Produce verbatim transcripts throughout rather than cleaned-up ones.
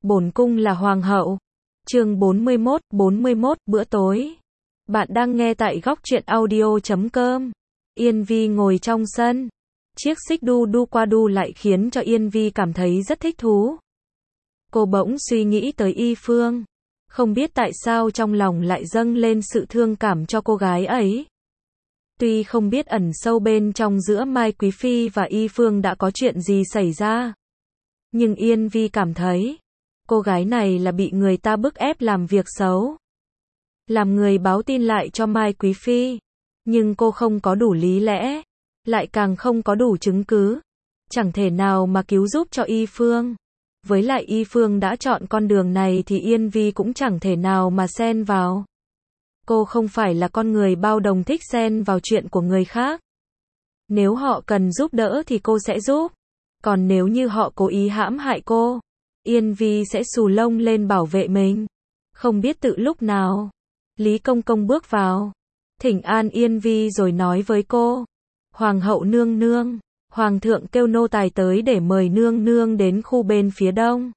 Bổn cung là hoàng hậu. Chương bốn mươi mốt, bốn mươi mốt, bữa tối. Bạn đang nghe tại góc truyện audio chấm com. Yên Vi ngồi trong sân. Chiếc xích đu đu qua đu lại khiến cho Yên Vi cảm thấy rất thích thú. Cô bỗng suy nghĩ tới Y Phương. Không biết tại sao trong lòng lại dâng lên sự thương cảm cho cô gái ấy. Tuy không biết ẩn sâu bên trong giữa Mai Quý Phi và Y Phương đã có chuyện gì xảy ra. Nhưng Yên Vi cảm thấy, cô gái này là bị người ta bức ép làm việc xấu. Làm người báo tin lại cho Mai Quý Phi. Nhưng cô không có đủ lý lẽ. Lại càng không có đủ chứng cứ. Chẳng thể nào mà cứu giúp cho Y Phương. Với lại Y Phương đã chọn con đường này thì Yên Vi cũng chẳng thể nào mà xen vào. Cô không phải là con người bao đồng thích xen vào chuyện của người khác. Nếu họ cần giúp đỡ thì cô sẽ giúp. Còn nếu như họ cố ý hãm hại cô, Yên Vi sẽ xù lông lên bảo vệ mình. Không biết tự lúc nào, Lý Công Công bước vào, thỉnh an Yên Vi rồi nói với cô: Hoàng hậu nương nương, Hoàng thượng kêu nô tài tới để mời nương nương đến khu bên phía đông.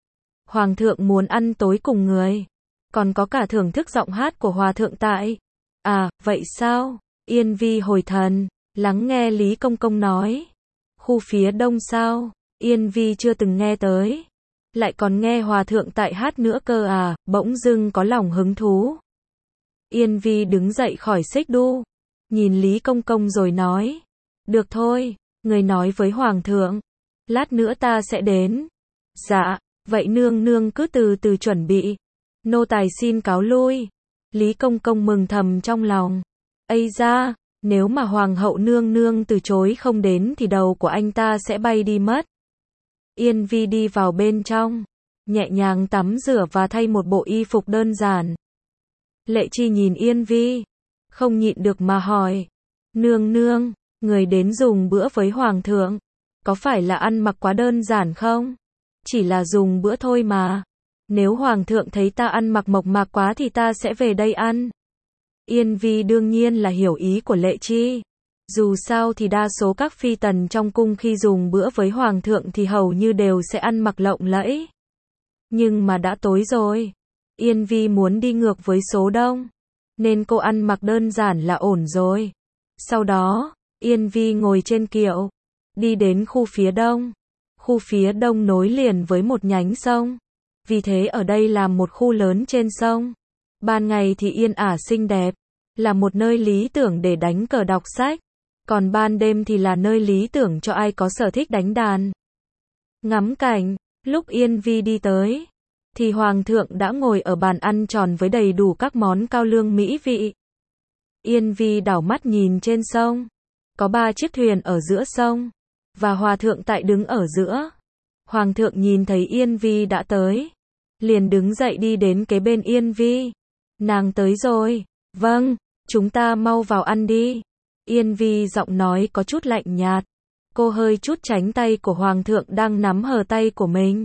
Hoàng thượng muốn ăn tối cùng người, còn có cả thưởng thức giọng hát của Hòa thượng tại. À, vậy sao? Yên Vi hồi thần, lắng nghe Lý Công Công nói. Khu phía đông sao? Yên Vi chưa từng nghe tới. Lại còn nghe Hòa thượng tại hát nữa cơ à, bỗng dưng có lòng hứng thú. Yên Vi đứng dậy khỏi xích đu, nhìn Lý Công Công rồi nói: Được thôi, người nói với Hoàng thượng, lát nữa ta sẽ đến. Dạ, vậy nương nương cứ từ từ chuẩn bị. Nô tài xin cáo lui. Lý Công Công mừng thầm trong lòng. Ây da, nếu mà Hoàng hậu nương nương từ chối không đến thì đầu của anh ta sẽ bay đi mất. Yên Vi đi vào bên trong, nhẹ nhàng tắm rửa và thay một bộ y phục đơn giản. Lệ Chi nhìn Yên Vi, không nhịn được mà hỏi: Nương nương, người đến dùng bữa với Hoàng thượng, có phải là ăn mặc quá đơn giản không? Chỉ là dùng bữa thôi mà. Nếu Hoàng thượng thấy ta ăn mặc mộc mạc quá thì ta sẽ về đây ăn. Yên Vi đương nhiên là hiểu ý của Lệ Chi. Dù sao thì đa số các phi tần trong cung khi dùng bữa với Hoàng thượng thì hầu như đều sẽ ăn mặc lộng lẫy. Nhưng mà đã tối rồi. Yên Vi muốn đi ngược với số đông. Nên cô ăn mặc đơn giản là ổn rồi. Sau đó, Yên Vi ngồi trên kiệu, đi đến khu phía đông. Khu phía đông nối liền với một nhánh sông. Vì thế ở đây là một khu lớn trên sông. Ban ngày thì yên ả xinh đẹp, là một nơi lý tưởng để đánh cờ đọc sách. Còn ban đêm thì là nơi lý tưởng cho ai có sở thích đánh đàn. Ngắm cảnh, lúc Yên Vi đi tới, thì Hoàng thượng đã ngồi ở bàn ăn tròn với đầy đủ các món cao lương mỹ vị. Yên Vi đảo mắt nhìn trên sông. Có ba chiếc thuyền ở giữa sông, và Hòa thượng tại đứng ở giữa. Hoàng thượng nhìn thấy Yên Vi đã tới, liền đứng dậy đi đến kế bên Yên Vi. Nàng tới rồi. Vâng, chúng ta mau vào ăn đi. Yên Vi giọng nói có chút lạnh nhạt. Cô hơi chút tránh tay của Hoàng thượng đang nắm hờ tay của mình.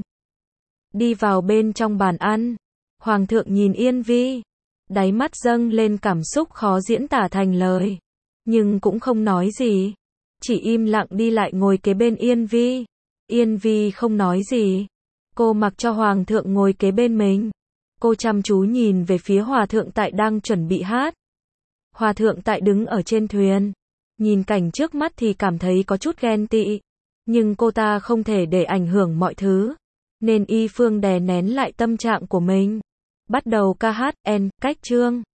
Đi vào bên trong bàn ăn. Hoàng thượng nhìn Yên Vi, đáy mắt dâng lên cảm xúc khó diễn tả thành lời. Nhưng cũng không nói gì. Chỉ im lặng đi lại ngồi kế bên Yên Vi. Yên Vi không nói gì. Cô mặc cho Hoàng thượng ngồi kế bên mình. Cô chăm chú nhìn về phía Hòa thượng tại đang chuẩn bị hát. Hòa thượng tại đứng ở trên thuyền. Nhìn cảnh trước mắt thì cảm thấy có chút ghen tị. Nhưng cô ta không thể để ảnh hưởng mọi thứ. Nên Y Phương đè nén lại tâm trạng của mình. Bắt đầu ca hát, en, cách chương.